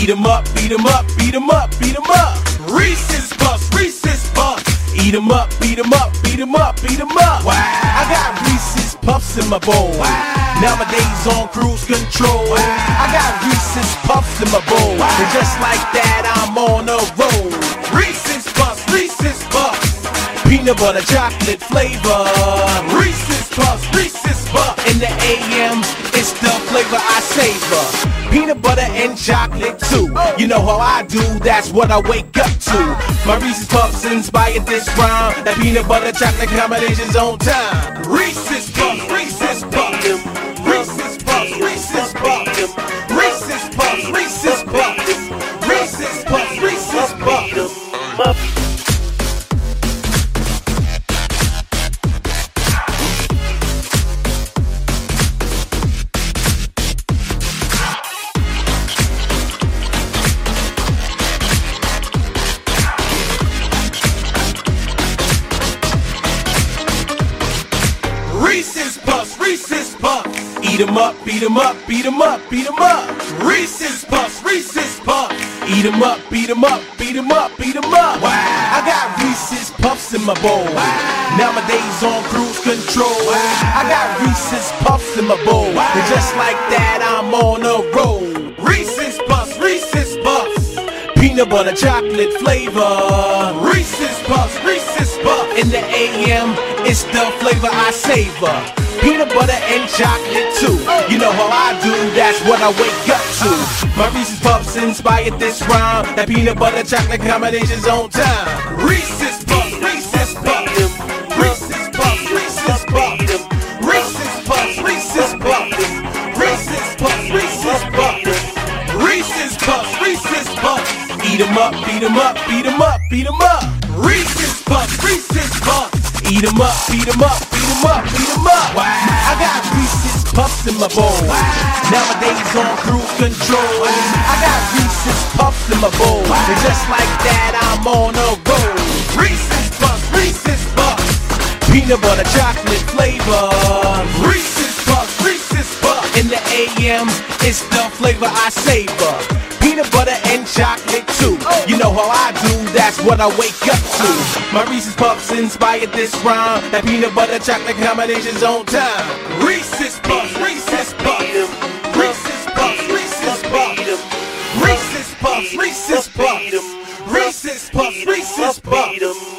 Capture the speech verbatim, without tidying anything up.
Eat 'em up, beat 'em up, beat 'em up, beat 'em up. Reese's Puffs, Reese's Puffs. Eat 'em up, beat 'em up, beat 'em up, beat 'em up. Wow. I got Reese's Puffs in my bowl. Wow. Nowadays on cruise control. Wow. I got Reese's Puffs in my bowl. Wow. And just like that, I'm on a roll. Reese's Puffs, Reese's Puffs. Peanut butter chocolate flavor. Reese's Puffs, Reese's Puffs. In the A M, it's the flavor I savor. Peanut butter and chocolate too. You know how I do, that's what I wake up to. My Reese's Puffs inspired this rhyme. That peanut butter chocolate combination's on time. Reese's Puffs, Reese's Puffs. Reese's Puffs, Reese's Puffs. Reese's Puffs, Reese's Puffs. Reese's Puffs, Reese's Puffs. Reese's Puffs, Reese's Puffs. Eat 'em up, beat 'em up, beat 'em up, beat 'em up. Reese's Puffs, Reese's Puffs. Eat 'em up, beat 'em up, beat 'em up, beat 'em up. Wow. I got Reese's Puffs in my bowl. Wow. Nowadays on cruise control. Wow. I got Reese's Puffs in my bowl. Wow. And just like that, I'm on a roll. Reese's Puffs, Reese's Puffs. Peanut butter chocolate flavor. Reese's Puffs, Reese's Puffs. In the A M, it's the flavor I savor. Peanut butter and chocolate too. You know how I do, that's what I wake up to. My Reese's Puffs inspired this rhyme. That peanut butter chocolate combination's on time. Reese's Puffs, Reese's Puffs. Reese's Puffs, Reese's Puffs. Reese's Puffs, Reese's Puffs. Reese's Puffs, Reese's Puffs. Reese's Puffs, Reese's Puffs. Eat 'em up, beat 'em up, beat 'em up, beat 'em up. Reese's Puffs, Reese's Puffs. Eat 'em up, beat 'em up, beat 'em up, beat 'em up. Wow. I got Reese's Puffs in my bowl. Wow. Nowadays on cruise control. Wow. I got Reese's Puffs in my bowl. Wow. And just like that, I'm on a roll. Reese's Puffs, Reese's Puffs. Peanut butter chocolate flavor. Reese's Puffs, Reese's Puffs. In the A M, it's the flavor I savor. Peanut butter and chocolate too. You know how I do, that's what I wake up to. My Reese's Puffs inspired this rhyme. That peanut butter chocolate combination's on time. Reese's Puffs, Reese's Puffs. Reese's Puffs, Reese's Puffs. Reese's Puffs, Reese's Puffs. Reese's Puffs, Reese's Puffs.